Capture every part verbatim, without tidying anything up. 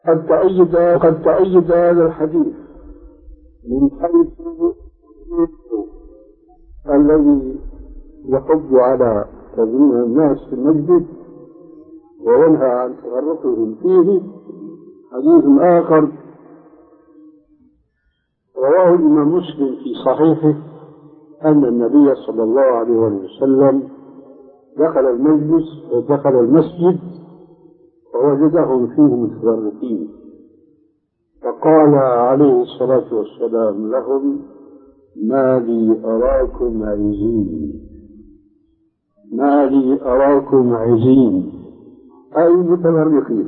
قد تأيد قد تأيد هذا الحديث من حيث الذي يحض على تجميع الناس في المسجد وينهى عن تفرقهم فيه حديث آخر رواه الإمام مسلم في صحيحه أن النبي صلى الله عليه وسلم دخل المجلس ودخل المسجد ووجدهم فيه متفرقين، فقال عليه الصلاة والسلام لهم: ما لي أراكم عزين، ما لي أراكم عزين، أي متفرقين.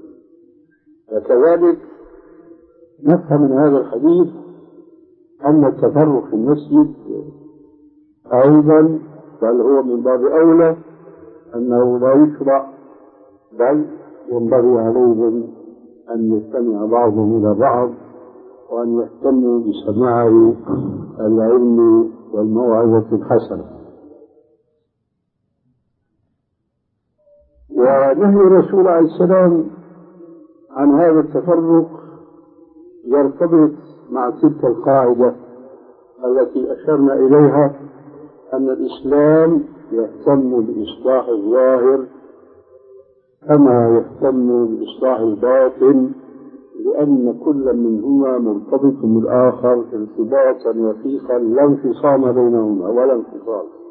وكذلك نفهم من هذا الحديث أن التفرق في المسجد أيضا بل هو من باب أولى أنه لا يشرع، بل ينبغي عليهم أن يستمع بعضهم إلى بعض وأن يهتموا بسماع العلم والموعظة الحسنة. ونهي الرسول عليه السلام عن هذا التفرق يرتبط مع تلك القاعدة التي أشرنا إليها أن الإسلام يهتم بإصلاح الظاهر كما يهتم بإصلاح الباطن، لأن كل منهما مرتبط بالآخر ارتباطا وثيقا لا انفصام بينهما ولا انفصال.